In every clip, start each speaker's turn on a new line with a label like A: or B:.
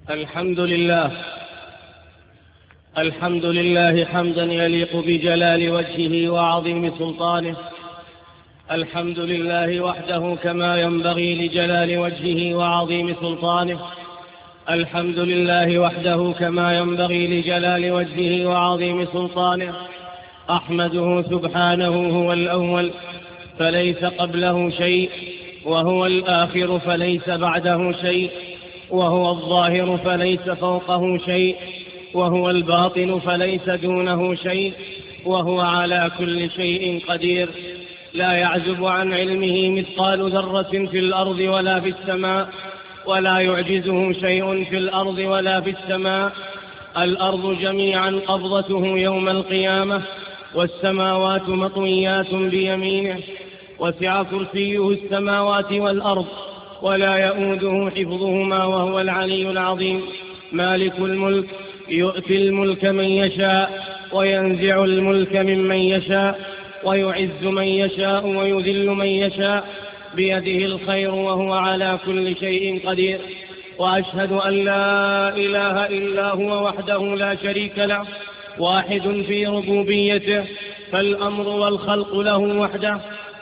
A: الحمد لله حمدا يليق بجلال وجهه وعظيم سلطانه. الحمد لله وحده كما ينبغي لجلال وجهه وعظيم سلطانه. الحمد لله وحده كما ينبغي لجلال وجهه وعظيم سلطانه. أحمده سبحانه، هو الأول فليس قبله شيء، وهو الآخر فليس بعده شيء، وهو الظاهر فليس فوقه شيء، وهو الباطن فليس دونه شيء، وهو على كل شيء قدير. لا يعزب عن علمه مثقال ذرة في الأرض ولا في السماء، ولا يعجزه شيء في الأرض ولا في السماء. الأرض جميعا قبضته يوم القيامة، والسماوات مطويات بيمينه. وسع كرسيه السماوات والأرض، ولا يؤوده حفظهما، وهو العلي العظيم. مالك الملك يؤتي الملك من يشاء، وينزع الملك ممن يشاء، ويعز من يشاء ويذل من يشاء، بيده الخير وهو على كل شيء قدير. وأشهد أن لا إله إلا هو وحده لا شريك له، واحد في ربوبيته، فالأمر والخلق له وحده،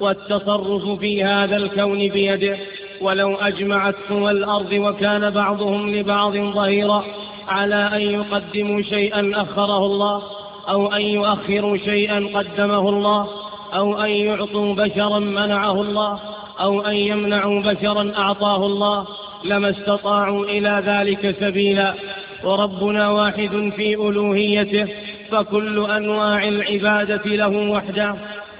A: والتصرف في هذا الكون بيده. ولو أجمعت قوى الأرض وكان بعضهم لبعض ظهيرا على أن يقدموا شيئا أخره الله، أو أن يؤخروا شيئا قدمه الله، أو أن يعطوا بشرا منعه الله، أو أن يمنعوا بشرا أعطاه الله، لما استطاعوا إلى ذلك سبيلا. وربنا واحد في ألوهيته، فكل أنواع العبادة له وحده،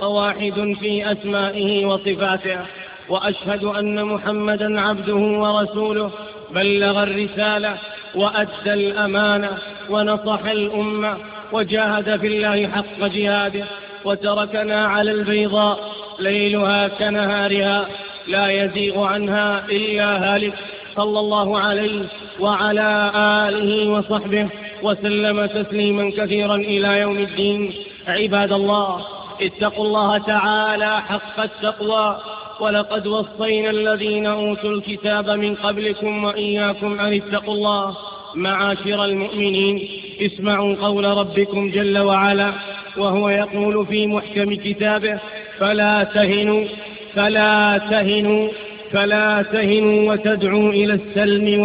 A: وواحد في أسمائه وصفاته. وأشهد أن محمدا عبده ورسوله، بلغ الرسالة وأدى الأمانة ونصح الأمة، وجاهد في الله حق جهاده، وتركنا على البيضاء ليلها كنهارها، لا يزيغ عنها إلا هالك. صلى الله عليه وعلى آله وصحبه وسلم تسليما كثيرا إلى يوم الدين. عباد الله، اتقوا الله تعالى حق التقوى، ولقد وصينا الذين أوتوا الكتاب من قبلكم وإياكم أن اتقوا الله. معاشر المؤمنين، اسمعوا قول ربكم جل وعلا، وهو يقول في محكم كتابه: فلا تهنوا وتدعوا إلى السلم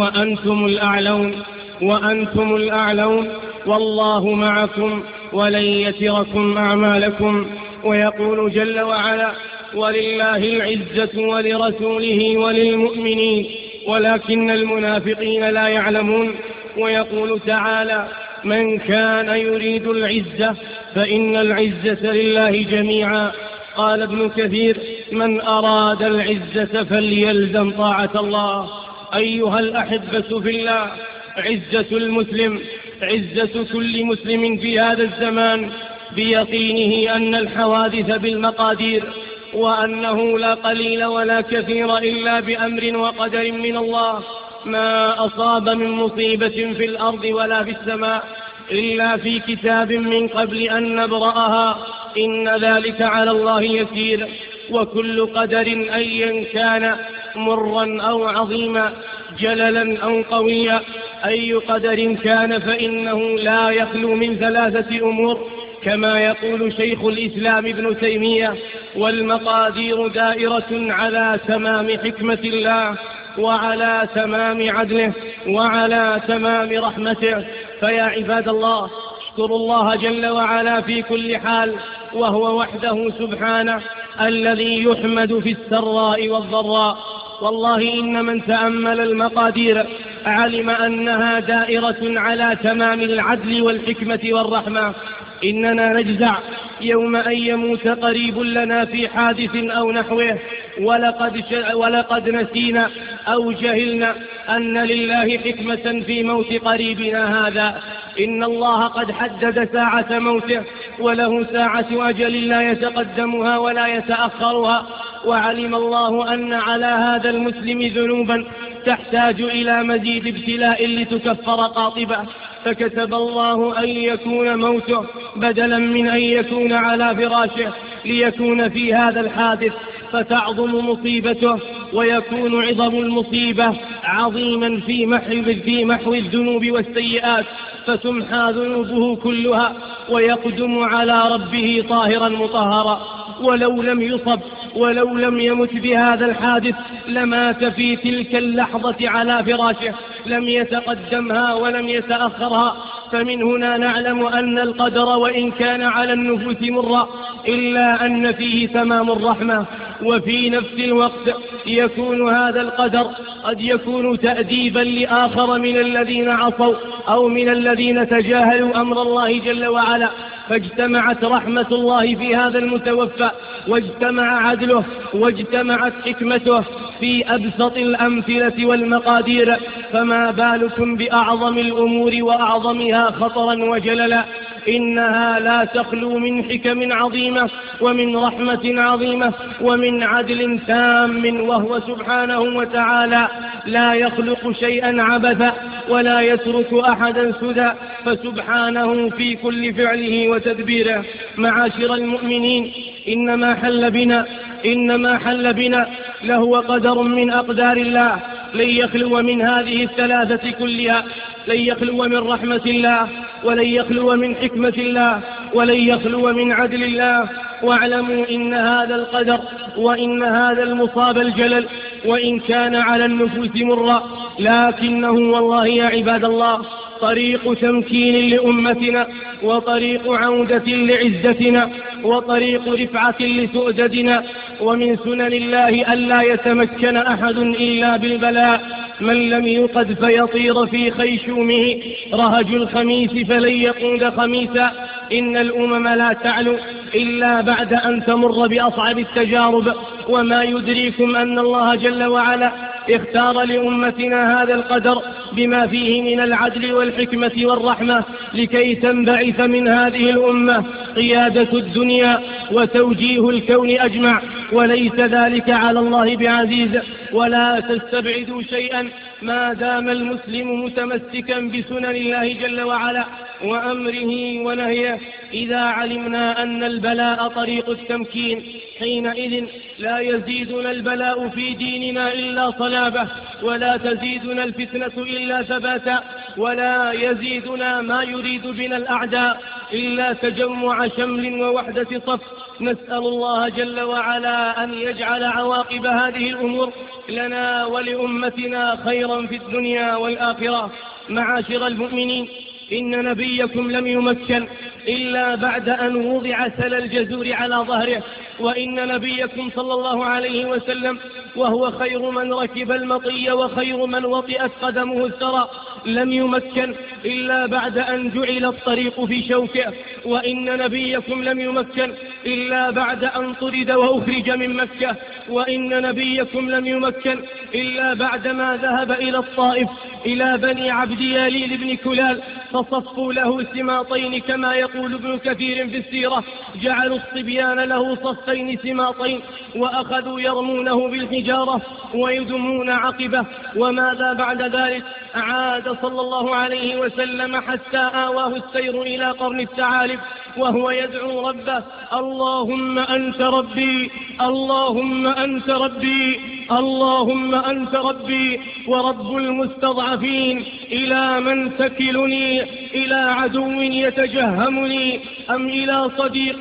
A: وأنتم الأعلون والله معكم ولن يتركم أعمالكم. ويقول جل وعلا: ولله العزة ولرسوله وللمؤمنين ولكن المنافقين لا يعلمون. ويقول تعالى: من كان يريد العزة فإن العزة لله جميعا. قال ابن كثير: من أراد العزة فليلزم طاعة الله. أيها الأحبة في الله، عزة المسلم، عزة كل مسلم في هذا الزمان بيقينه أن الحوادث بالمقادير، وأنه لا قليل ولا كثير إلا بأمر وقدر من الله. ما أصاب من مصيبة في الأرض ولا في السماء إلا في كتاب من قبل أن نبرأها، إن ذلك على الله يسير. وكل قدر أيا كان، مرا أو عظيما، جللا أو قويا، أي قدر كان فإنه لا يخلو من ثلاثة أمور، كما يقول شيخ الإسلام ابن تيمية: والمقادير دائرة على تمام حكمة الله، وعلى تمام عدله، وعلى تمام رحمته. فيا عباد الله، اشكروا الله جل وعلا في كل حال، وهو وحده سبحانه الذي يحمد في السراء والضراء. والله إن من تأمل المقادير علم أنها دائرة على تمام العدل والحكمة والرحمة. إننا نجزع يوم أن يموت قريب لنا في حادث أو نحوه، ولقد نسينا أو جهلنا أن لله حكمة في موت قريبنا هذا. إن الله قد حدد ساعة موته، وله ساعة أجل لا يتقدمها ولا يتأخرها. وعلم الله أن على هذا المسلم ذنوبا تحتاج إلى مزيد ابتلاء لتكفر قاطبة، فكتب الله أن يكون موته بدلا من أن يكون على فراشه، ليكون في هذا الحادث فتعظم مصيبته، ويكون عظم المصيبة عظيما في محو الذنوب والسيئات، فتمحى ذنوبه كلها ويقدم على ربه طاهرا مطهرا. ولو لم يصب ولو لم يمت بهذا الحادث لمات في تلك اللحظة على فراشه، لم يتقدمها ولم يتأخرها. فمن هنا نعلم أن القدر وإن كان على النفوس مرا إلا أن فيه تمام الرحمة. وفي نفس الوقت يكون هذا القدر قد يكون تأديبا لآخر من الذين عصوا أو من الذين تجاهلوا أمر الله جل وعلا، فاجتمعت رحمة الله في هذا المتوفى، واجتمع عدله، واجتمعت حكمته في أبسط الأمثلة والمقادير، فما بالكم بأعظم الأمور وأعظمها خطرا وجللا. إنها لا تخلو من حكم عظيمة ومن رحمة عظيمة ومن عدل تام، وهو سبحانه وتعالى لا يخلق شيئا عبثا ولا يترك أحدا سدى، فسبحانه في كل فعله وتدبيره. معاشر المؤمنين، إنما حل بنا لهو قدر من أقدار الله، لن يخلو من هذه الثلاثة كلها، لن يخلو من رحمة الله، ولن يخلو من حكمة الله، ولن يخلو من عدل الله. واعلموا إن هذا القدر وإن هذا المصاب الجلل وإن كان على النفوس مرا، لكنه والله يا عباد الله طريق تمكين لأمتنا، وطريق عودة لعزتنا، وطريق رفعة لسؤددنا. ومن سنن الله ألا يتمكن أحد إلا بالبلاء، من لم يقد فيطير في خيشومه رهج الخميس فلن يقود خميسا. إن الأمم لا تعلو إلا بعد أن تمر بأصعب التجارب، وما يدريكم أن الله جل وعلا اختار لأمتنا هذا القدر بما فيه من العدل والحكمة والرحمة، لكي تنبعث من هذه الأمة قيادة الدنيا وتوجيه الكون أجمع، وليس ذلك على الله بعزيز. ولا تستبعدوا شيئا ما دام المسلم متمسكا بسنن الله جل وعلا وأمره ونهيه. إذا علمنا أن البلاء طريق التمكين، حينئذ لا يزيدنا البلاء في ديننا إلا صلابة، ولا تزيدنا الفتنة إلا ثباتا، ولا يزيدنا ما يريد بنا الأعداء إلا تجمع شمل ووحدة صف. نسأل الله جل وعلا أن يجعل عواقب هذه الأمور لنا ولأمتنا خيرا في الدنيا والآخرة. معاشر المؤمنين، إن نبيكم لم يمكن إلا بعد أن وضع سل الجزور على ظهره، وإن نبيكم صلى الله عليه وسلم وهو خير من ركب المطي وخير من وطئت قدمه الثرى لم يمكن إلا بعد أن جعل الطريق في شوكه، وإن نبيكم لم يمكن إلا بعد أن طرد وأخرج من مكة، وإن نبيكم لم يمكن إلا بعدما ذهب إلى الطائف إلى بني عبد ياليل بن كلال فصفوا له سماطين، كما يقول ابن كثير في السيرة، جعلوا الصبيان له صفين سماطين وأخذوا يرمونه بالحجارة ويدمون عقبه. وماذا بعد ذلك؟ عاد صلى الله عليه وسلم حتى آواه السير إلى قرن الثعالب وهو يدعو ربه: اللهم أنت ربي، اللهم أنت ربي، اللهم أنت ربي ورب المستضعفين، إلى من تكلني؟ إلى عدو يتجهمني أم إلى صديق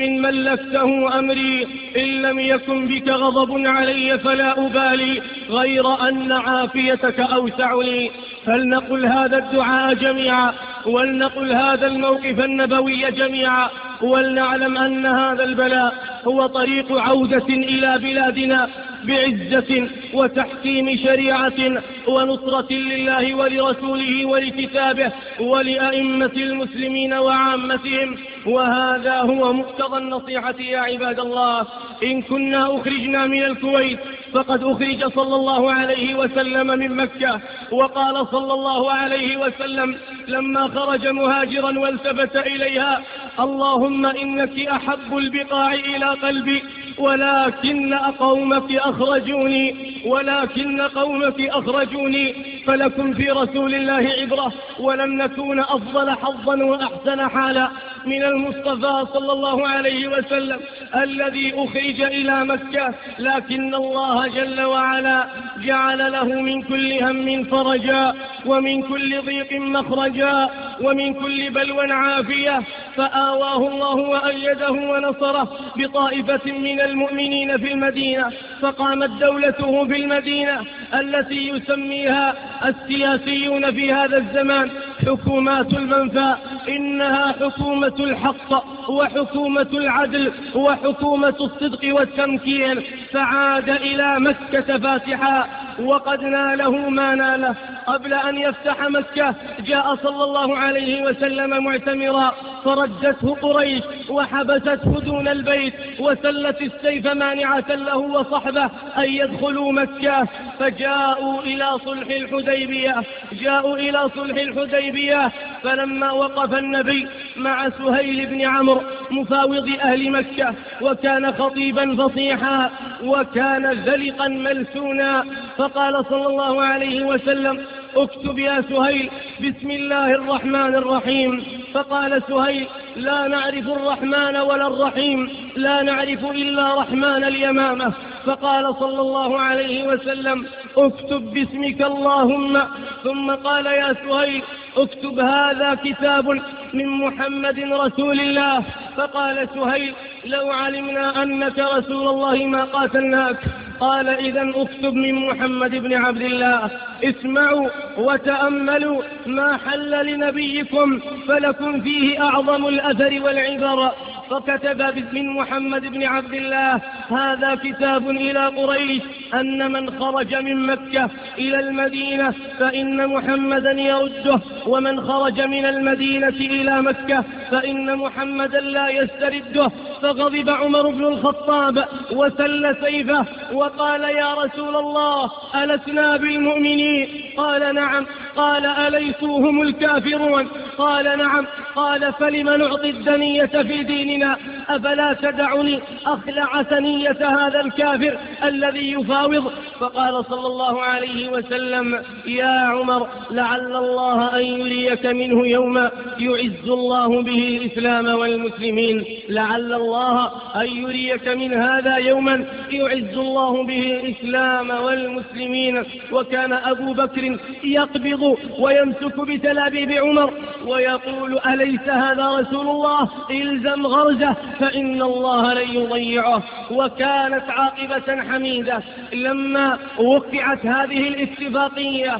A: ملكته أمري؟ إن لم يكن بك غضب علي فلا أبالي، غير أن عافيتك أوسع لي. فلنقل هذا الدعاء جميعا، ولنقل هذا الموقف النبوي جميعا، ولنعلم أن هذا البلاء هو طريق عودة إلى بلادنا بعزة وتحكيم شريعة ونصرة لله ولرسوله ولكتابه ولأئمة المسلمين وعامتهم. وهذا هو مقتضى النصيحة يا عباد الله. إن كنا أخرجنا من الكويت فقد أخرج صلى الله عليه وسلم من مكة، وقال صلى الله عليه وسلم لما خرج مهاجرا والتفت إليها: اللهم إنك أحب البقاع إلى قلبي، ولكن قومك أخرجوني فلكم في رسول الله عبرة، ولم نكون أفضل حظا وأحسن حالا من المصطفى صلى الله عليه وسلم الذي أخرج إلى مكة، لكن الله جل وعلا جعل له من كل هم فرجا، ومن كل ضيق مخرجا، ومن كل بلوى عافية، فآواه الله وأيده ونصره بطائفة من المؤمنين في المدينة، فقامت دولته في المدينة التي يسميها السياسيون في هذا الزمان حكومات المنفى. إنها حكومة الحق وحكومة العدل وحكومة الصدق والتمكين، فعاد إلى مكة فاتحا وقد ناله ما ناله. قبل أن يفتح مكة جاء صلى الله عليه وسلم معتمرا، فردته قريش وحبسته دون البيت، وسلت السيف مانعة له وصحبه أن يدخلوا مكة، فجاءوا إلى صلح الحديبية. فلما وقف النبي مع سهيل بن عمرو مفاوض أهل مكة، وكان خطيبا فصيحا وكان ذلقا ملسونا، فقال صلى الله عليه وسلم: اكتب يا سهيل بسم الله الرحمن الرحيم. فقال سهيل: لا نعرف الرحمن ولا الرحيم، لا نعرف إلا رحمن اليمامة. فقال صلى الله عليه وسلم: اكتب باسمك اللهم. ثم قال: يا سهيل اكتب هذا كتاب من محمد رسول الله. فقال سهيل: لو علمنا أنك رسول الله ما قاتلناك. قال: إذن اكتب من محمد بن عبد الله. اسمعوا وتأملوا ما حل لنبيكم فلكم فيه أعظم الأثر والعبر. فكتب من محمد بن عبد الله: هذا كتاب إلى قريش أن من خرج من مكة إلى المدينة فإن محمدا يرده، ومن خرج من المدينة إلى مكة فإن محمدا لا يسترده. فغضب عمر بن الخطاب وسل سيفه وقال: يا رسول الله ألسنا بالمؤمنين؟ قال: نعم. قال: أليسوا هم الكافرون؟ قال: نعم. قال: فلم نعطي الدنية في ديننا؟ أفلا تدعني أخلع ثنية هذا الكافر الذي يفاوض؟ فقال صلى الله عليه وسلم: يا عمر، لعل الله أن يريك منه يوما يعز الله به الإسلام والمسلمين، لعل الله أن يريك من هذا يوما يعز الله به الإسلام والمسلمين. وكان أبو بكر يقبض ويمسك بتلابيب عمر ويقول: أليس هذا رسول الله؟ إلزم غرزه فإن الله لن يضيعه. وكانت عاقبة حميدة لما وقعت هذه الاتفاقية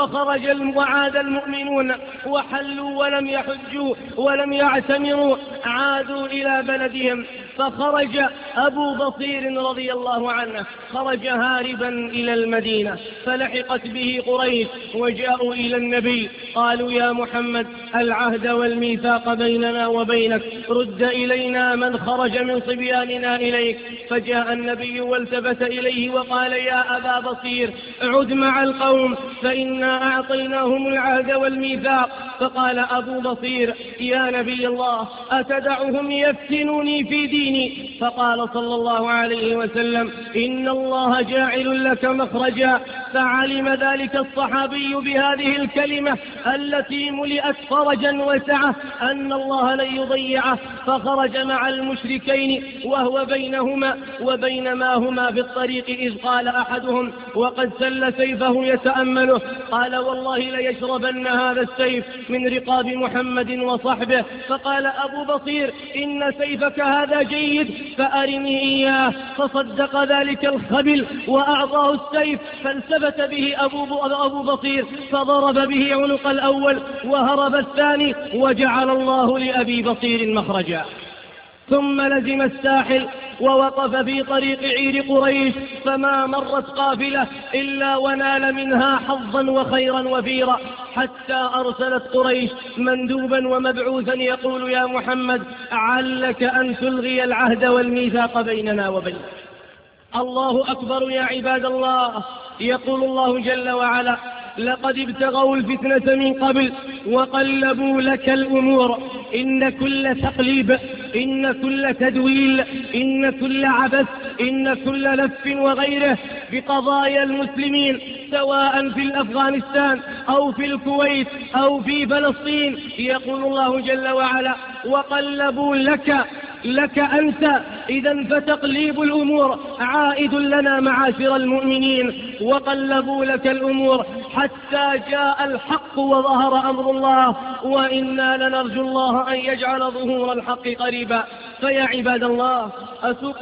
A: وعاد المؤمنون وحلوا ولم يحجوا ولم يعتمروا، عادوا إلى بلدهم. فخرج أبو بصير رضي الله عنه، خرج هاربا إلى المدينة، فلحقت به قريش وجاءوا إلى النبي قالوا: يا محمد، العهد والميثاق بيننا وبينك، رد إلينا من خرج من صبياننا إليك. فجاء النبي والتفت إليه وقال: يا أبا بصير، عد مع القوم فإنا أعطيناهم العهد والميثاق. فقال أبو بصير: يا نبي الله، أتدعهم يفتنوني في ديني؟ فقال صلى الله عليه وسلم: إن الله جاعل لك مخرجا. فعلم ذلك الصحابي بهذه الكلمة التي ملئت فرجا وسعة أن الله لن يضيعه، فخرج مع المشركين وهو بينهما وبين ما هما في الطريق، إذ قال أحدهم وقد سل سيفه يتأمله: قال: والله ليشربن هذا السيف من رقاب محمد وصحبه. فقال أبو بصير: إن سيفك هذا جيد، فأرني إياه. فصدق ذلك الخبل وأعطاه السيف، فالتفت به أبو بصير فضرب به عنق الأول وهرب الثاني، وجعل الله لأبي بصير مخرجا. ثم لزم الساحل ووقف في طريق عير قريش، فما مرت قافلة إلا ونال منها حظا وخيرا وفيرا، حتى أرسلت قريش مندوبا ومبعوثا يقول: يا محمد، علك أن تلغي العهد والميثاق بيننا وبينك. الله أكبر يا عباد الله. يقول الله جل وعلا: لقد ابتغوا الفتنة من قبل وقلبوا لك الأمور، إن كل تقليب، إن كل تدويل، إن كل عبث، إن كل لف وغيره بقضايا المسلمين سواء في أفغانستان أو في الكويت أو في فلسطين. يقول الله جل وعلا: وقلبوا لك أنت. إذا فتقليب الأمور عائد لنا معاشر المؤمنين. وقلبوا لك الأمور حتى جاء الحق وظهر أمر الله، وإنا لنرجو الله أن يجعل ظهور الحق قريبا. فيا عباد الله، أسوق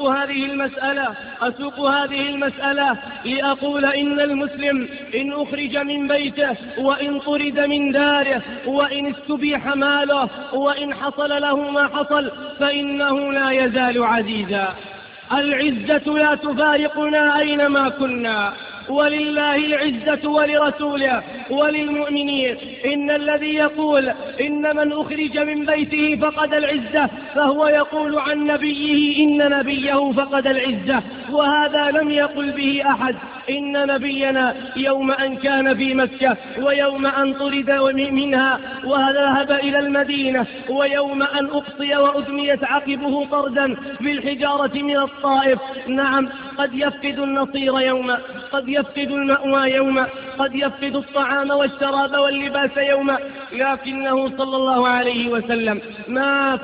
A: هذه المسألة لأقول إن المسلم إن أخرج من بيته، وإن طرد من داره، وإن استبيح ماله، وإن حصل له ما حصل، فإنه لا يزال عزيزا. العزة لا تفارقنا أينما كنا، ولله العزة ولرسوله وللمؤمنين. إن الذي يقول إن من أخرج من بيته فقد العزة، فهو يقول عن نبيه إن نبيه فقد العزة، وهذا لم يقل به أحد. إن نبينا يوم أن كان في مكة، ويوم أن طرد منها وذهب إلى المدينة، ويوم أن أقصي وأدميت عقبه طردا بالحجارة من الطائف. نعم، قد يفقد النصير يوما، قد يفقد المأوى يوما، قد يفقد الطعام والشراب واللباس يوما، لكنه صلى الله عليه وسلم ما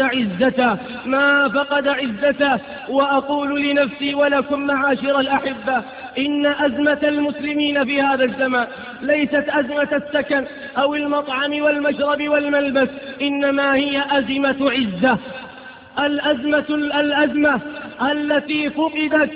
A: فقد عزته. وأقول لنفسي ولكم معاشر الأحبة، إن أزمة المسلمين في هذا الزمان ليست أزمة السكن أو المطعم والمشرب والملبس، إنما هي أزمة عزة. الأزمة التي فقدت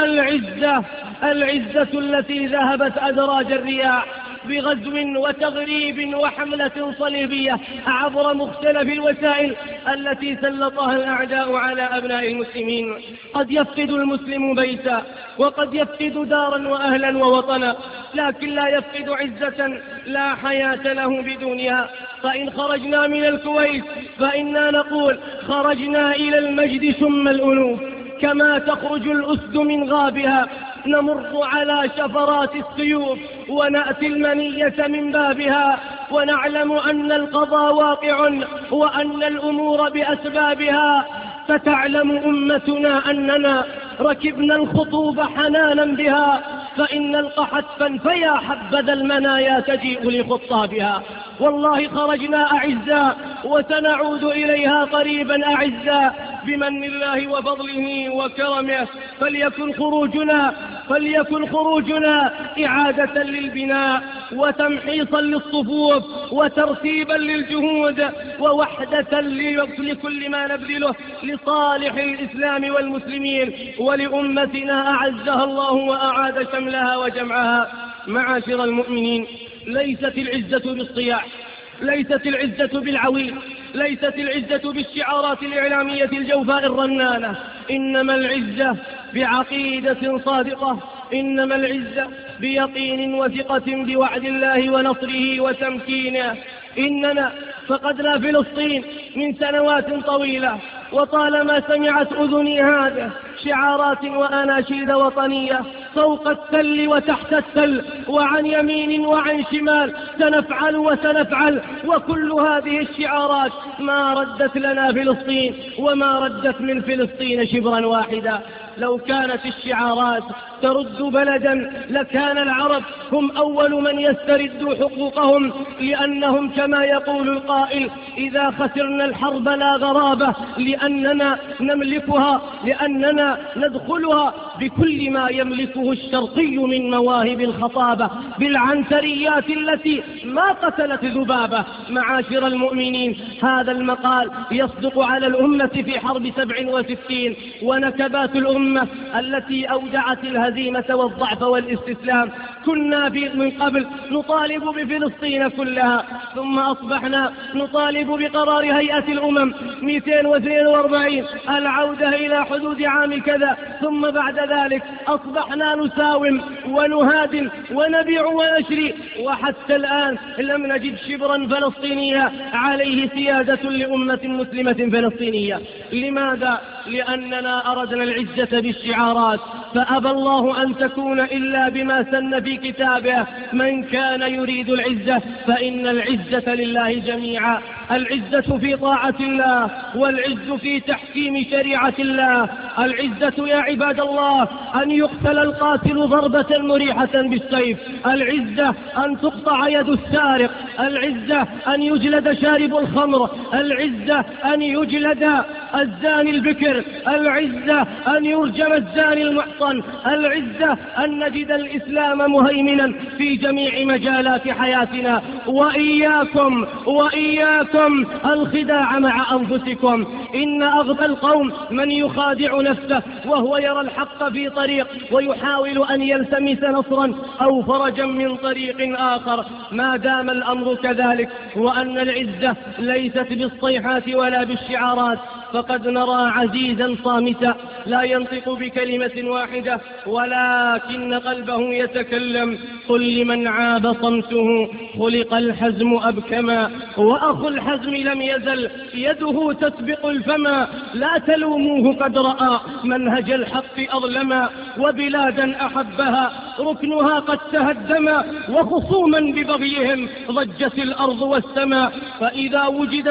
A: العزة التي ذهبت أدراج الرياح بغزو وتغريب وحملة صليبية عبر مختلف الوسائل التي سلطها الأعداء على أبناء المسلمين. قد يفقد المسلم بيتا، وقد يفقد دارا وأهلا ووطنا، لكن لا يفقد عزة لا حياة له بدونها. فإن خرجنا من الكويت فإنا نقول خرجنا إلى المجد ثم الأنوف، كما تخرج الأسد من غابها. نمر على شفرات السيوف ونأتي المنية من بابها، ونعلم أن القضاء واقع وأن الأمور بأسبابها. فتعلم أمتنا أننا ركبنا الخطوب حنانا بها، فإن نلقى حتفا فيا حبذا المنايا تجيء لخطابها. والله خرجنا أعزاء وسنعود إليها قريبا أعزاء بمن الله وفضله وكرمه. فليكن خروجنا إعادة للبناء وتمحيصا للصفوف وترتيبا للجهود ووحدة لكل ما نبذله لصالح الإسلام والمسلمين ولأمتنا أعزها الله وأعاد شملها وجمعها. معاشر المؤمنين، ليست العزة بالصياح، ليست العزة بالعويل، ليست العزة بالشعارات الإعلامية الجوفاء الرنانة، إنما العزة بعقيدة صادقة، إنما العزة بيقين وثقة بوعد الله ونصره وتمكينه. إننا فقدنا فلسطين من سنوات طويلة، وطالما سمعت أذني هذه شعارات وأناشيد وطنية فوق التل وتحت التل وعن يمين وعن شمال، سنفعل وسنفعل. وكل هذه الشعارات ما ردت لنا فلسطين، وما ردت من فلسطين شبرا واحدا. لو كانت الشعارات ترد بلدا لكان العرب هم أول من يستردوا حقوقهم، لأنهم كما يقول القائل: إذا خسرنا الحرب لا غرابة، لأننا نملكها، لأننا ندخلها بكل ما يملكه الشرقي من مواهب الخطابة، بالعنتريات التي ما قتلت ذبابة. معاشر المؤمنين، هذا المقال يصدق على الأمة في حرب 67 ونكبات الأمة التي أودعت الهزيمة والضعف والاستسلام. كنا من قبل نطالب بفلسطين كلها، ثم أصبحنا نطالب بقرار هيئة الأمم 242 العودة إلى حدود عام كذا، ثم بعد ذلك أصبحنا نساوم ونهادن ونبيع ونشري، وحتى الآن لم نجد شبرا فلسطينيا عليه سيادة لأمة مسلمة فلسطينية. لماذا؟ لأننا أردنا العزة بالشعارات، فأبى الله أن تكون إلا بما سن في كتابه: من كان يريد العزة فإن العزة لله جميعا. العزة في طاعة الله، والعز في تحكيم شريعة الله. العزة يا عباد الله أن يقتل القاتل ضربة مريحة بالسيف، العزة أن تقطع يد السارق، العزة أن يجلد شارب الخمر، العزة أن يجلد الزاني البكر، العزة أن يرجم الزاني المحصن، العزة أن نجد الإسلام مهيمنا في جميع مجالات حياتنا. وإياكم الخداع مع أنفسكم، إن أغبى القوم من يخادع نفسه وهو يرى الحق في طريق ويحاول أن يلتمس نصرا أو فرجا من طريق آخر. ما دام الأمر كذلك وأن العزة ليست بالصيحات ولا بالشعارات، فقد نرى عزيزا صامتا لا ينطق بكلمة واحدة ولكن قلبه يتكلم. قل لمن عاب صمته خلق الحزم أبكما، وأخو الحزم لم يزل يده تسبق الفما. لا تلوموه قد رأى منهج الحق أظلما، وبلادا أحبها ركنها قد تهدما، وخصوما ببغيهم ضجت الأرض والسماء. فإذا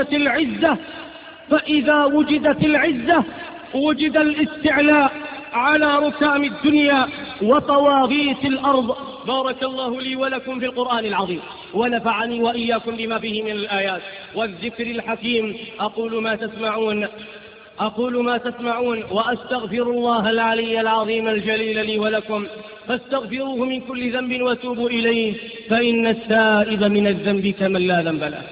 A: وجدت العزة وجد الاستعلاء على ركام الدنيا وطواغيت الأرض. بارك الله لي ولكم في القرآن العظيم، ونفعني وإياكم بما فيه من الآيات والذكر الحكيم. أقول ما تسمعون وأستغفر الله العلي العظيم الجليل لي ولكم، فاستغفروه من كل ذنب وتوبوا إليه، فإن التائب من الذنب كمن لا ذنب له.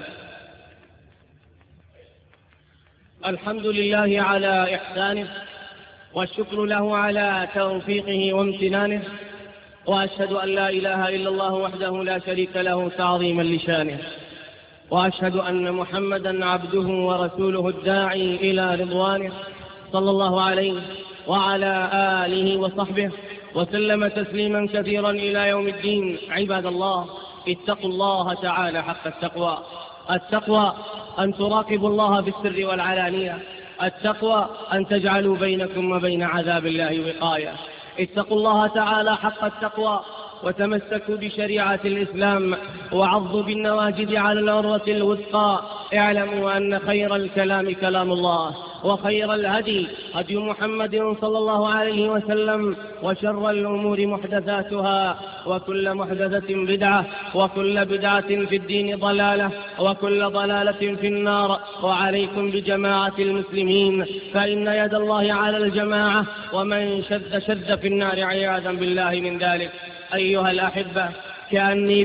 A: الحمد لله على إحسانه، والشكر له على توفيقه وامتنانه، وأشهد أن لا إله إلا الله وحده لا شريك له تعظيما لشانه، وأشهد أن محمدا عبده ورسوله الداعي إلى رضوانه، صلى الله عليه وعلى آله وصحبه وسلم تسليما كثيرا إلى يوم الدين. عباد الله، اتقوا الله تعالى حق التقوى. التقوى أن تراقبوا الله في السر والعلانية، التقوى أن تجعلوا بينكم وبين عذاب الله وقاية. اتقوا الله تعالى حق التقوى وتمسكوا بشريعة الإسلام وعضوا بالنواجذ على العروة الوثقى. اعلموا أن خير الكلام كلام الله، وخير الهدي هدي محمد صلى الله عليه وسلم، وشر الأمور محدثاتها، وكل محدثة بدعة، وكل بدعة في الدين ضلالة، وكل ضلالة في النار. وعليكم بجماعة المسلمين، فإن يد الله على الجماعة، ومن شذ في النار عياذا بالله من ذلك. أيها الأحبة، كأني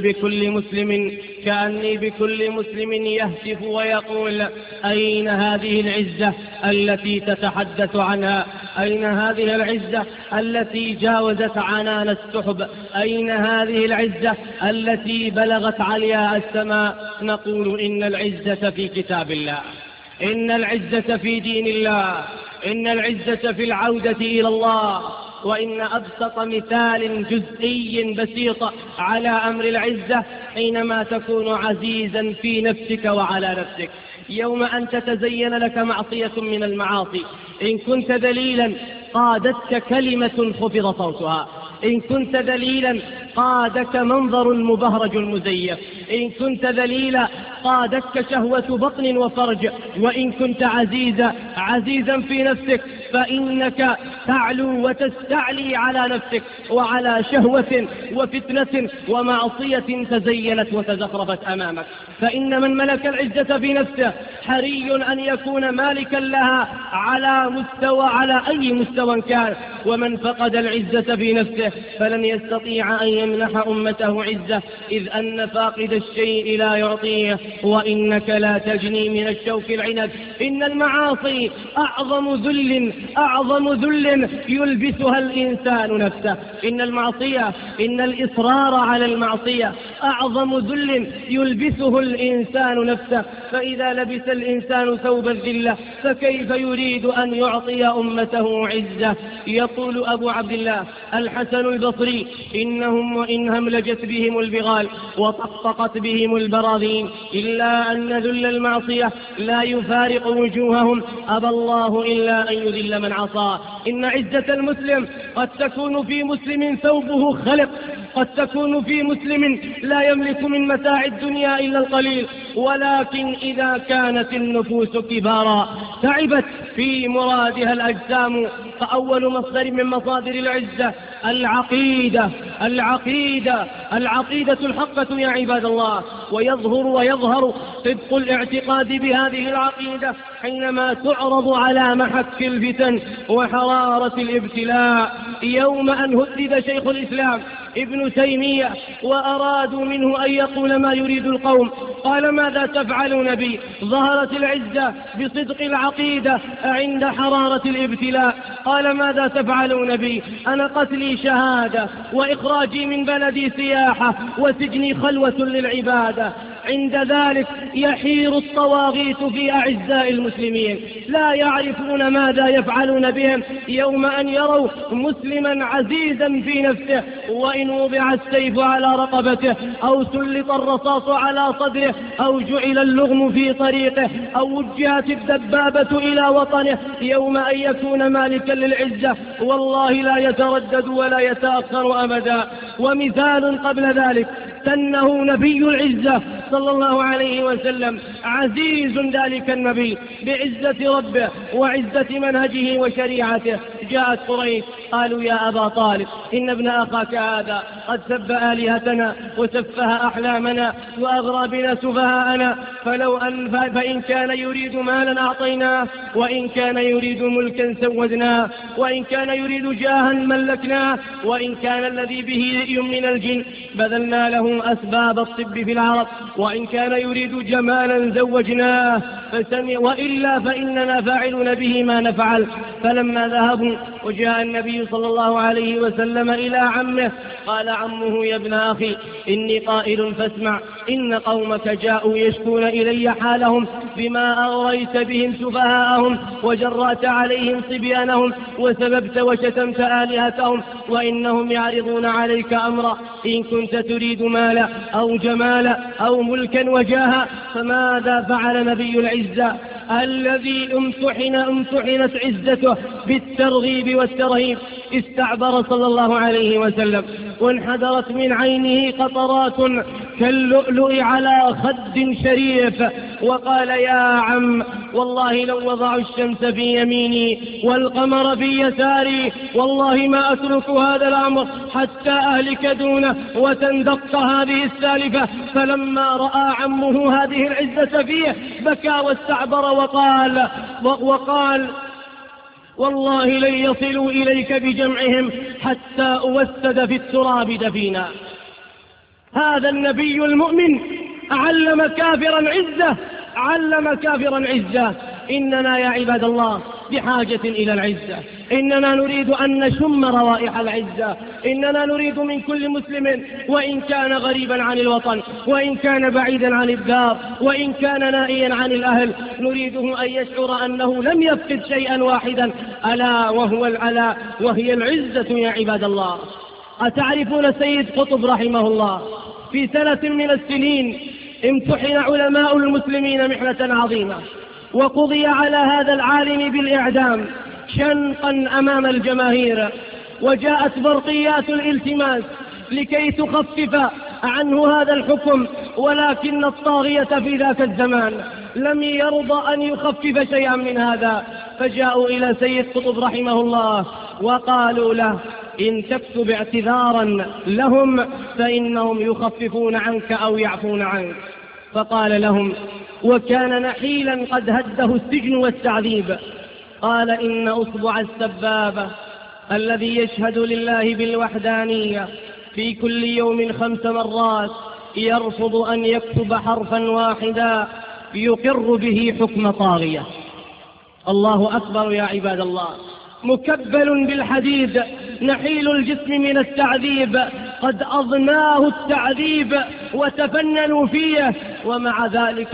A: بكل مسلم يهتف ويقول: أين هذه العزة التي تتحدث عنها؟ أين هذه العزة التي جاوزت عنان السحب؟ أين هذه العزة التي بلغت علياء السماء؟ نقول: إن العزة في كتاب الله، إن العزة في دين الله، إن العزة في العودة إلى الله. وإن أبسط مثال جزئي بسيط على أمر العزة حينما تكون عزيزا في نفسك وعلى نفسك. يوم أن تتزين لك معصية من المعاصي، إن كنت ذليلا قادتك كلمة خفض صوتها، إن كنت ذليلا قادك منظر مبهرج مزيف، إن كنت ذليلا قادتك شهوة بطن وفرج. وإن كنت عزيزا في نفسك، فإنك تعلو وتستعلي على نفسك وعلى شهوة وفتنة ومعصية تزينت وتزخرفت أمامك. فإن من ملك العزة في نفسه حري أن يكون مالكا لها على أي مستوى كان. ومن فقد العزة في نفسه فلن يستطيع أن يمنح أمته عزة، إذ أن فاقد الشيء لا يعطيه، وإنك لا تجني من الشوك العنب. إن المعاصي أعظم ذل يلبسها الإنسان نفسه. إن الإصرار على المعصية أعظم ذل يلبسه الإنسان نفسه. فإذا لبس الإنسان ثوب الذلة فكيف يريد أن يعطي أمته عزة؟ يقول أبو عبد الله الحسن البصري: إنهم وإن هملجت بهم البغال وطقطقت بهم البراذين، إلا أن ذل المعصية لا يفارق وجوههم، أبى الله إلا أن يذل ويذل من عصاه. إن عزة المسلم قد تكون في مسلم ثوبه خلق، قد تكون في مسلم لا يملك من متاع الدنيا إلا القليل، ولكن إذا كانت النفوس كبارا تعبت في مرادها الأجسام. فأول مصدر من مصادر العزة العقيدة الحقة يا عباد الله. ويظهر صدق الاعتقاد بهذه العقيدة حينما تعرض على محك الفتن وحرارة الابتلاء. يوم أن هدد شيخ الإسلام ابن تيمية وأرادوا منه أن يقول ما يريد القوم، قال: ماذا تفعلون بي؟ ظهرت العزة بصدق العقيدة عند حرارة الابتلاء. قال: ماذا تفعلون بي؟ أنا قتلي شهادة، وإخراجي من بلدي سياحة، وسجني خلوة للعبادة. عند ذلك يحير الطواغيت في أعزاء المسلمين، لا يعرفون ماذا يفعلون بهم يوم أن يروا مسلما عزيزا في نفسه، وإن وضع السيف على رقبته أو سلط الرصاص على صدره أو جعل اللغم في طريقه أو وجهت الدبابة إلى وطنه، يوم أن يكون مالكا للعزة والله لا يتردد ولا يتأخر أبدا. ومثال قبل ذلك سنه نبي العزة صلى الله عليه وسلم، عزيز ذلك النبي بعزة ربه وعزة منهجه وشريعته. جاءت قريش قالوا: يا أبا طالب، إن ابن أخاك هذا قد سب آلهتنا وسفه أحلامنا وأغرى بنا سفهاءنا، فإن كان يريد مالا أعطيناه، وإن كان يريد ملكا سودناه، وإن كان يريد جاها ملكناه، وإن كان الذي به رئي من الجن بذلنا له أسباب الطب في العرب، وإن كان يريد جمالا زوجناه، وإلا فإننا فاعلون به ما نفعل. فلما ذهبوا وجاء النبي صلى الله عليه وسلم إلى عمه قال عمه: يا ابن أخي، إني قائل فاسمع، إن قومك جاءوا يشكون إلي حالهم بما أغريت بهم سفهاءهم وجرأت عليهم صبيانهم وسببت وشتمت آلهتهم، وإنهم يعرضون عليك أمرا، إن كنت تريد مالا أو جمالا أو ملكا وجاها. فماذا فعل نبي العزة الذي امتحنت عزته بالترغيب والترهيب؟ استعبر صلى الله عليه وسلم، وانحدرت من عينه قطرات كاللؤلؤ على خد شريف، وقال: يا عم، والله لو وضعوا الشمس في يميني والقمر في يساري والله ما أترك هذا الأمر حتى أهلك دونه وتندق هذه السالفة. فلما رأى عمه هذه العزة فيه بكى واستعبر وقال: والله لن يصلوا إليك بجمعهم حتى أوسد في التراب دفينا. هذا النبي المؤمن علم كافرا عزة. إننا يا عباد الله بحاجة إلى العزة، إننا نريد أن نشم روائح العزة، إننا نريد من كل مسلم وإن كان غريبا عن الوطن، وإن كان بعيدا عن الدار، وإن كان نائيا عن الأهل، نريده أن يشعر أنه لم يفقد شيئا واحدا، ألا وهو العلاء، وهي العزة يا عباد الله. أتعرفون سيد قطب رحمه الله في سنة من السنين امتحن علماء المسلمين محنة عظيمة، وقضي على هذا العالم بالإعدام شنقا أمام الجماهير، وجاءت برقيات الالتماس لكي تخفف عنه هذا الحكم، ولكن الطاغية في ذاك الزمان لم يرضى أن يخفف شيئا من هذا، فجاءوا إلى سيد قطب رحمه الله وقالوا له: إن تكتب اعتذارا لهم فإنهم يخففون عنك أو يعفون عنك. فقال لهم، وكان نحيلا قد هده السجن والتعذيب، قال: إن أصبع السبابة الذي يشهد لله بالوحدانية في كل يوم 5 مرات يرفض أن يكتب حرفا واحدا يقر به حكم طاغية. الله أكبر يا عباد الله. مكبل بالحديد، نحيل الجسم من التعذيب، قد أضناه التعذيب وتفننوا فيه، ومع ذلك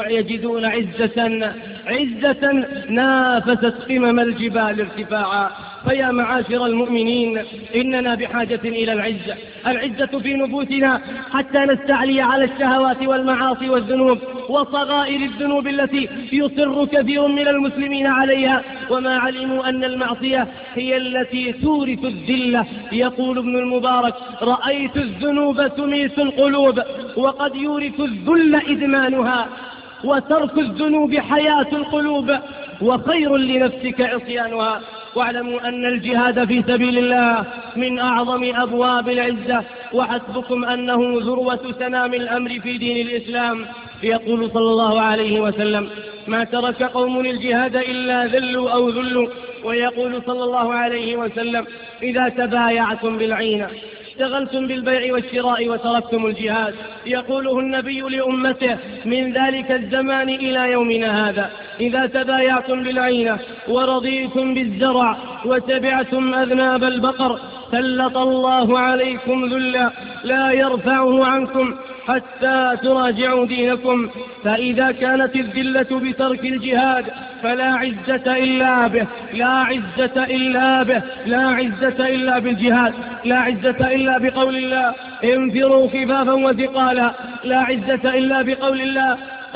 A: يجدون عزة نافست قمم الجبال ارتفاعا. فيا معاشر المؤمنين، إننا بحاجة إلى العزة. العزة في نفوسنا حتى نستعلي على الشهوات والمعاصي والذنوب وصغائر الذنوب التي يصر كثير من المسلمين عليها، وما علموا أن المعصية هي التي تورث الذلة. يقول ابن المبارك: رأيت الذنوب تميت القلوب، وقد يورث الذل إدمانها، وترك الذنوب حياة القلوب، وخير لنفسك عصيانها. واعلموا أن الجهاد في سبيل الله من أعظم أبواب العزة، وحسبكم أنه ذروة سنام الأمر في دين الإسلام. يقول صلى الله عليه وسلم: ما ترك قوم الجهاد إلا ذلوا أو ذلوا. ويقول صلى الله عليه وسلم: إذا تبايعتم بالعينة اشتغلتم بالبيع والشراء وتركتم الجهاد. يقوله النبي لأمته من ذلك الزمان إلى يومنا هذا: إذا تبايعتم بالعينة ورضيتم بالزرع وتبعتم أذناب البقر سلط الله عليكم ذلا لا يرفعه عنكم حتى تراجعوا دينكم. فإذا كانت الذلة بترك الجهاد فلا عزة إلا به، لا عزة إلا به، لا عزة إلا بالجهاد، لا عزة إلا بقول الله: انفروا خفافا وثقالا، لا عزة إلا بقول الله: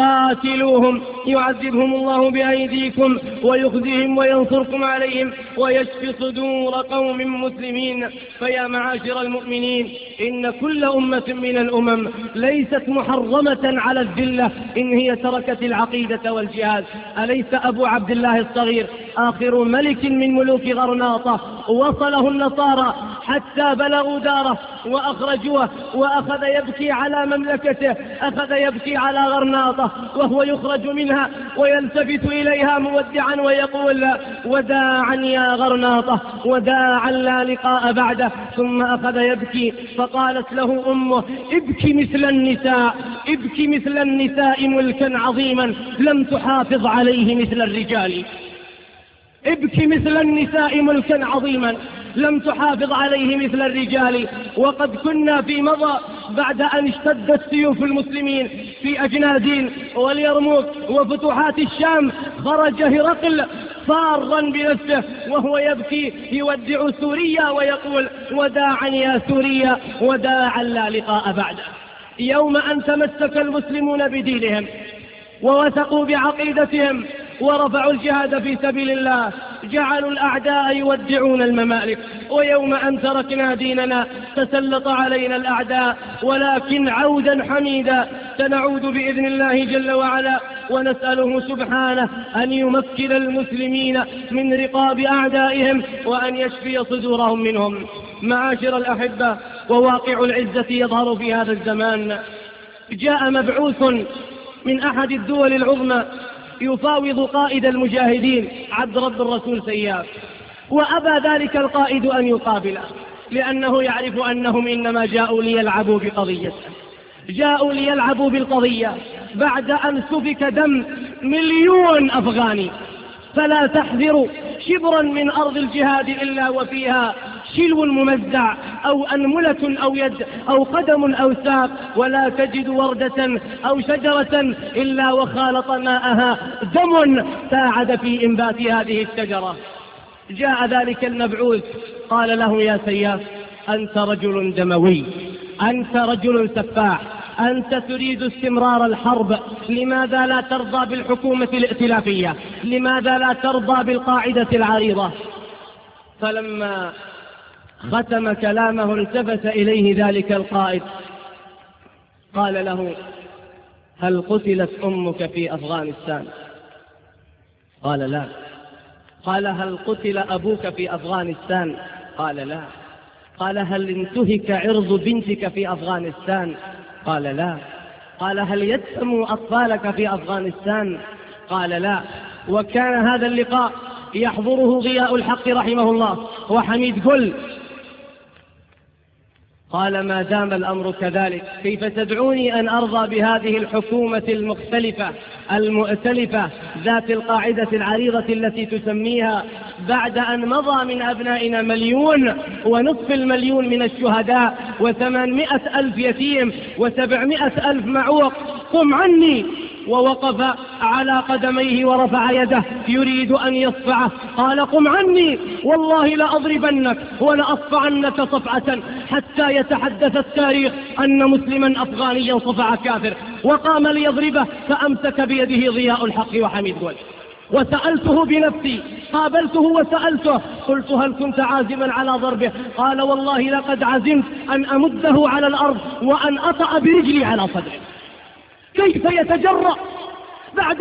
A: قاتلوهم يعذبهم الله بأيديكم ويخزيهم وينصركم عليهم ويشفي صدور قوم مسلمين. فيا معاشر المؤمنين، إن كل أمة من الأمم ليست محرمة على الذلة إن هي تركت العقيدة والجهاد. أليس أبو عبد الله الصغير آخر ملك من ملوك غرناطة وصله النصارى حتى بلغوا داره وأخرجوه، وأخذ يبكي على مملكته، أخذ يبكي على غرناطة وهو يخرج منها ويلتفت إليها مودعا ويقول: وداعا يا غرناطة، وداعا لا لقاء بعده. ثم أخذ يبكي فقالت له أمه: ابكي مثل النساء، ابكي مثل النساء ملكا عظيما لم تحافظ عليه مثل الرجال، ابكي مثل النساء ملكا عظيما لم تحافظ عليه مثل الرجال. وقد كنا في مضى بعد أن اشتدت سيوف المسلمين في أجنادين واليرموك وفتوحات الشام، خرج هرقل فارا بنفسه وهو يبكي يودع سوريا ويقول: وداعا يا سوريا، وداعا لا لقاء بعده. يوم أن تمسك المسلمون بدينهم ووثقوا بعقيدتهم ورفعوا الجهاد في سبيل الله جعلوا الأعداء يودعون الممالك، ويوم أن تركنا ديننا تسلط علينا الأعداء. ولكن عودا حميدا سنعود بإذن الله جل وعلا، ونسأله سبحانه أن يمكن المسلمين من رقاب أعدائهم وأن يشفي صدورهم منهم. معاشر الأحبة، وواقع العزة يظهر في هذا الزمان. جاء مبعوث من أحد الدول العظمى يفاوض قائد المجاهدين عبد رب الرسول سياف، وأبى ذلك القائد أن يقابله، لأنه يعرف أنهم إنما جاءوا ليلعبوا بقضيته، جاءوا ليلعبوا بالقضية بعد أن سفك دم 1,000,000 أفغاني. فلا تحذر شبرا من أرض الجهاد إلا وفيها شلو ممزع أو أنملة أو يد أو قدم أو ساق، ولا تجد وردة أو شجرة إلا وخالط ماءها دم ساعد في إنبات هذه الشجرة. جاء ذلك المبعوث قال له: يا سياف، أنت رجل دموي، أنت رجل سفاح، أنت تريد استمرار الحرب، لماذا لا ترضى بالحكومة الائتلافية؟ لماذا لا ترضى بالقاعدة العريضة؟ فلما ختم كلامه التفت إليه ذلك القائد قال له: هل قتلت أمك في أفغانستان؟ قال: لا. قال: هل قتل أبوك في أفغانستان؟ قال: لا. قال: هل انتهك عرض بنتك في أفغانستان؟ قال: لا. قال: هل يتسموا أطفالك في أفغانستان؟ قال: لا. وكان هذا اللقاء يحضره ضياء الحق رحمه الله وحميد قل. قال: ما دام الأمر كذلك كيف تدعوني أن أرضى بهذه الحكومة المختلفة المؤتلفة ذات القاعدة العريضة التي تسميها، بعد أن مضى من أبنائنا 1,000,000 من الشهداء و800,000 يتيم و700,000 معوق؟ قم عني، ووقف على قدميه ورفع يده يريد أن يصفعه. قال قم عني والله لأضربنك ولأصفعنك صفعة حتى يتحدث التاريخ أن مسلما أفغانيا صفع كافر. وقام ليضربه فأمسك بيده ضياء الحق وحميد جول. وسألته بنفسي، قابلته وسألته، قلت هل كنت عازما على ضربه؟ قال والله لقد عزمت أن أمده على الأرض وأن أطأ برجلي على صدره. كيف يتجرأ بعد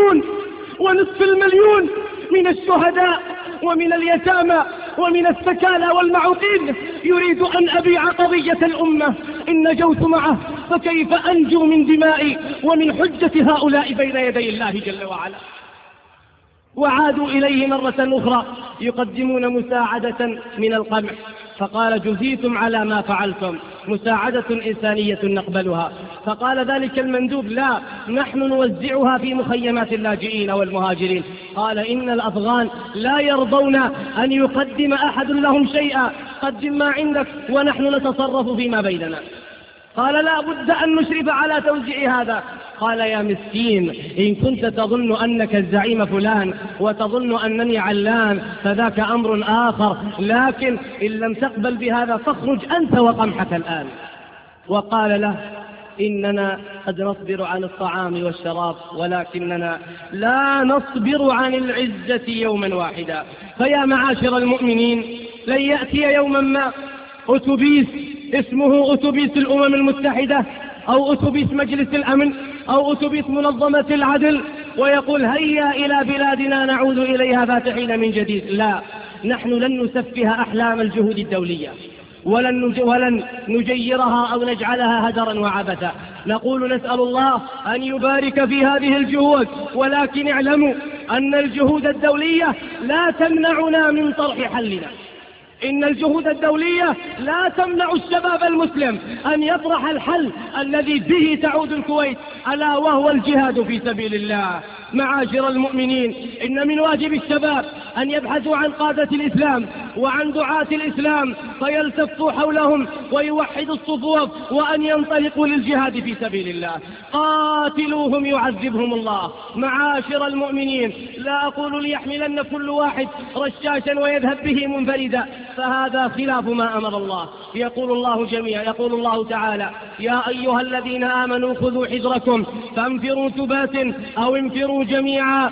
A: 1,500,000 من الشهداء ومن اليتامى ومن السكالى والمعوقين يريد أن أبيع قضية الأمة؟ إن نجوت معه فكيف أنجو من دمائي ومن حجة هؤلاء بين يدي الله جل وعلا؟ وعادوا إليه مرة أخرى يقدمون مساعدة من القمح، فقال جزيتم على ما فعلتم، مساعدة إنسانية نقبلها. فقال ذلك المندوب لا، نحن نوزعها في مخيمات اللاجئين والمهاجرين. قال إن الأفغان لا يرضون أن يقدم أحد لهم شيئا، قدم ما عندك ونحن نتصرف فيما بيننا. قال لا بد أن نشرف على توزيع هذا. قال يا مسكين، إن كنت تظن أنك الزعيم فلان وتظن أنني علان فذاك أمر آخر، لكن إن لم تقبل بهذا فاخرج أنت وقمحك الآن. وقال له إننا قد نصبر عن الطعام والشراب ولكننا لا نصبر عن العزة يوما واحدا. فيا معاشر المؤمنين، لن يأتي يوما ما أتوبيس اسمه أتوبيس الأمم المتحدة أو أتوبيس مجلس الأمن أو أتوبيس منظمة العدل ويقول هيا إلى بلادنا نعود إليها فاتحين من جديد. لا، نحن لن نسفه أحلام الجهود الدولية ولن نجيرها أو نجعلها هدرا وعبثا. نقول نسأل الله أن يبارك في هذه الجهود، ولكن اعلموا أن الجهود الدولية لا تمنعنا من طرح حلنا. إن الجهود الدولية لا تمنع الشباب المسلم أن يطرح الحل الذي به تعود الكويت، ألا وهو الجهاد في سبيل الله. معاشر المؤمنين، إن من واجب الشباب أن يبحثوا عن قادة الإسلام وعن دعاة الإسلام فيلتفوا حولهم ويوحدوا الصفوف وأن ينطلقوا للجهاد في سبيل الله. قاتلوهم يعذبهم الله. معاشر المؤمنين، لا أقول ليحملن كل واحد رشاشا ويذهب به منفردا، فهذا خلاف ما أمر الله. يقول الله تعالى يا أيها الذين آمنوا خذوا حذركم فانفروا ثبات أو انفروا جميعا.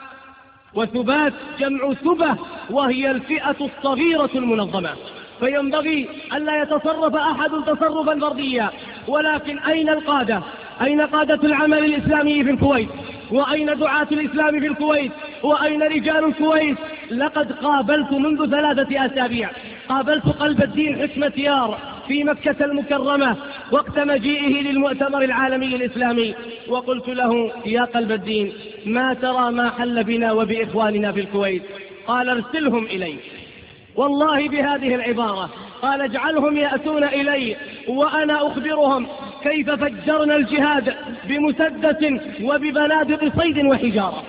A: وثبات جمع ثبة وهي الفئة الصغيرة المنظمة. فينبغي ألا يتصرف أحد تصرفا فرديا، ولكن أين القادة؟ أين قادة العمل الإسلامي في الكويت؟ وأين دعاة الإسلام في الكويت؟ وأين رجال الكويت؟ لقد قابلت منذ 3 أسابيع قابلت قلب الدين حكمة يار في مكة المكرمة وقت مجيئه للمؤتمر العالمي الإسلامي، وقلت له يا قلب الدين ما ترى ما حل بنا وبإخواننا في الكويت؟ قال ارسلهم إلي، والله بهذه العبارة، قال اجعلهم يأتون إلي وأنا أخبرهم كيف فجرنا الجهاد بمسدس وببنادق صيد وحجارة.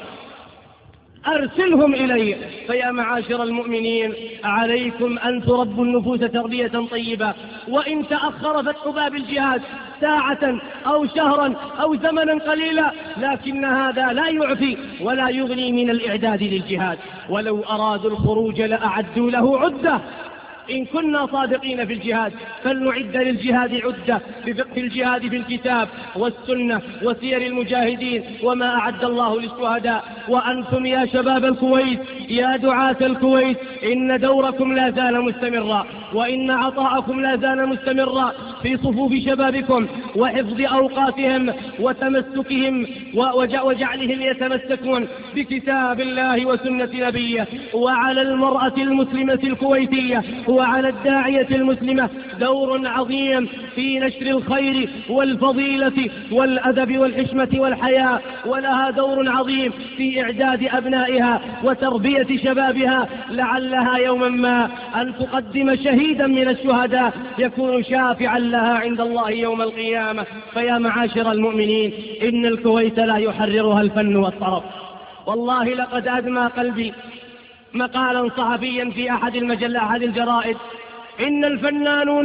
A: أرسلهم إلي. فيا معاشر المؤمنين، عليكم أن تربوا النفوس تربية طيبة، وإن تأخر فتح باب الجهاد ساعة أو شهرا أو زمنا قليلا، لكن هذا لا يعفي ولا يغني من الإعداد للجهاد. ولو أرادوا الخروج لأعدوا له عدة. إن كنا صادقين في الجهاد فلنعد للجهاد عدة بفقه الجهاد في الكتاب والسنة وسير المجاهدين وما أعد الله للشهداء. وأنتم يا شباب الكويت، يا دعاة الكويت، إن دوركم لا زال مستمرا، وإن عطاءكم لا زال مستمرا في صفوف شبابكم وحفظ أوقاتهم وتمسكهم وجعلهم يتمسكون بكتاب الله وسنة نبيه. وعلى المرأة المسلمة الكويتية وعلى الداعية المسلمة دور عظيم في نشر الخير والفضيلة والأدب والحشمة والحياء، ولها دور عظيم في إعداد أبنائها وتربية شبابها، لعلها يوما ما أن تقدم شهيدا من الشهداء يكون شافعا لها عند الله يوم القيامة. فيا معاشر المؤمنين، إن الكويت لا يحررها الفن والطرب. والله لقد أدمى قلبي مقالا صحفيا في أحد الجرائد: إن الفنانون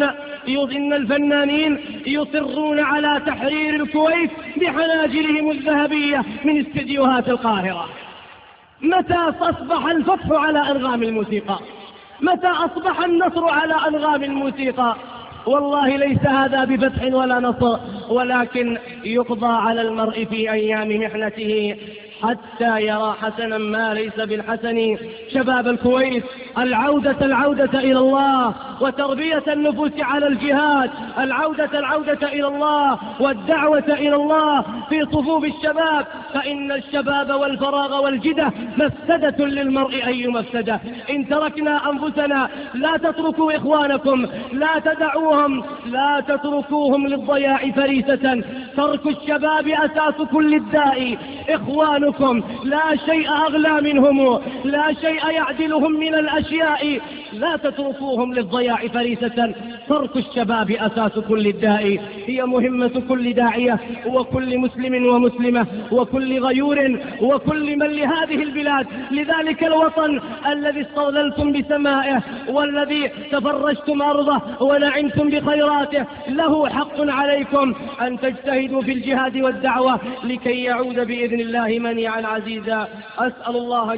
A: إن الفنانين يصرون على تحرير الكويت بحناجرهم الذهبية من استديوهات القاهرة. متى أصبح الفتح على أنغام الموسيقى؟ متى أصبح النصر على أنغام الموسيقى؟ والله ليس هذا بفتح ولا نصر، ولكن يقضى على المرء في أيام محنته حتى يرى حسنا ما ليس بالحسن. شباب الكويت، العودة إلى الله، وتربية النفوس على الجهاد، العودة إلى الله، والدعوة إلى الله في صفوف الشباب، فإن الشباب والفراغ والجدة مفسدة للمرء أي مفسدة. إن تركنا أنفسنا لا تتركوا إخوانكم، لا تدعوهم، لا تتركوهم للضياع فريسة. ترك الشباب أساس كل الداء. إخوانكم لا شيء أغلى منهم، لا شيء يعدلهم من الأشياء، لا تتركوهم للضياع فريسة. ترك الشباب أساس كل الداء. هي مهمة كل داعية وكل مسلم ومسلمة وكل غيور وكل من لهذه البلاد، لذلك الوطن الذي استظللتم بسمائه والذي تفرجتم أرضه ونعمتم بخيراته، له حق عليكم أن تجتهدوا في الجهاد والدعوة لكي يعود بإذن الله منيعا عزيزا. أسأل الله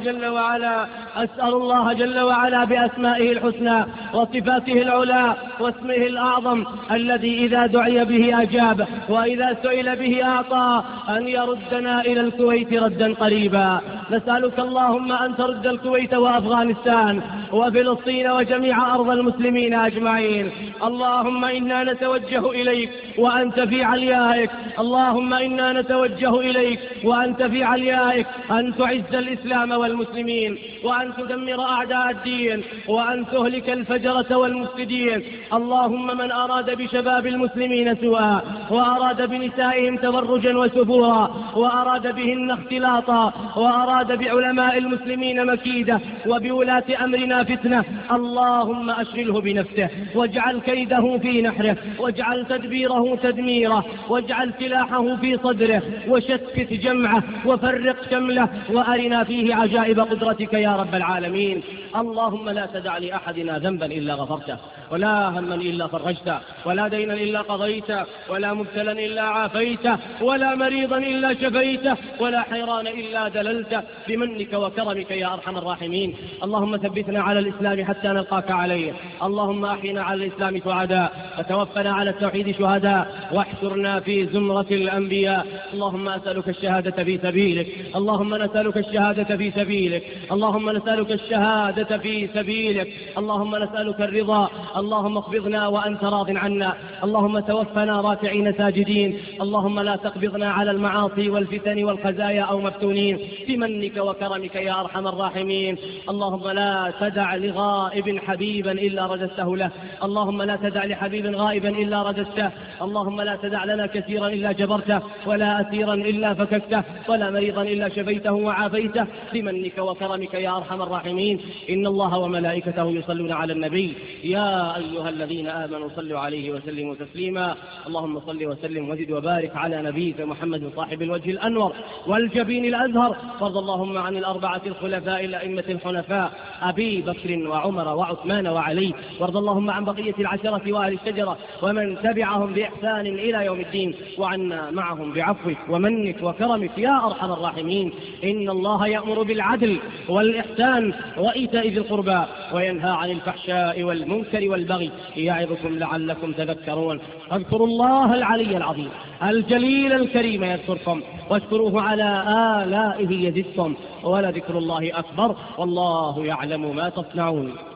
A: جل وعلا بأسمائه الحسنى وصفاته العلى واسمه الأعظم الذي إذا دعي به أجاب وإذا سئل به أعطى، أن يردنا إلى الكويت ردا قريبا. نسألك اللهم أن ترد الكويت وأفغانستان وفلسطين وجميع أرض المسلمين أجمعين. اللهم إنا نتوجه إليك وأنت في عليائك، اللهم إنا نتوجه إليك وأنت في عليائك، أن تعز الإسلام والمسلمين، وأن تدمر أعداء الدين، وأن تهلك الفجرة والمفسدين. اللهم من أراد بشباب المسلمين سوءا، وأراد بنسائهم تبرجا وسفورا، وأراد بهن اختلاطا، وأراد بعلماء المسلمين مكيدة، وبولاة أمرنا فتنة، اللهم أشغله بنفسه، واجعل كيده في نحره، واجعل تدبيره تدميره، واجعل سلاحه في صدره، وشتت جمعه، وفرق شمله، وأرنا فيه عجائب قدرتك يا رب العالمين. اللهم لا تدع لأحدنا ذنبا إلا غفرته، ولا هما إلا فرجته، ولا دينا إلا قضيته، ولا مبتلا إلا عافيته، ولا مريضا إلا شفيته، ولا حيران إلا دللته، بمنك وكرمك يا أرحم الراحمين. اللهم ثبتنا على الإسلام حتى نلقاك عليه. اللهم أحينا على الإسلام سعداء، وتوفنا على التوحيد شهداء، واحشرنا في زمرة الأنبياء. اللهم أسألك الشهادة في سبيلك، اللهم نسألك الشهادة في سبيلك، اللهم نسألك الشهادة في سبيلك، اللهم نسألك الرضا. اللهم اقبضنا وأنت راض عنا، اللهم توفنا راكعين ساجدين، اللهم لا تقبضنا على المعاصي والفتن والخزايا أو مفتونين، بمنك وكرمك يا أرحم الراحمين. اللهم لا تدع لغائب حبيبا إلا رددته له، اللهم لا تدع لحبيب غائبا إلا رددته، اللهم لا تدع لنا كثيرا إلا جبرته، ولا أسيرا إلا فككته، ولا مريضا إلا شفيته وعافيته، بمنك وكرمك يا أرحم الراحمين. إن الله وملائكته يصلون على النبي يا أيها الذين آمنوا صلوا عليه وسلموا تسليما. اللهم صل وسلم وزد وبارك على نبيك محمد صاحب الوجه الأنور والجبين الأزهر. وارض اللهم عن الأربعة الخلفاء الأئمة الحنفاء أبي بكر وعمر وعثمان وعلي. وارض اللهم عن بقية العشرة وأهل الشجرة ومن تبعهم بإحسان إلى يوم الدين، وعنا معهم بعفوك ومنك وكرمك يا أرحم الراحمين. إن الله يأمر بالعدل والإحسان وإيتاء ذي القربى، وينهى عن الفحشاء والمنكر والبغي، يعظكم لعلكم تذكرون. اذكروا الله العلي العظيم الجليل الكريم يذكركم، واشكروه على آلائه يزدكم، ولذكر الله أكبر، والله يعلم ما تصنعون.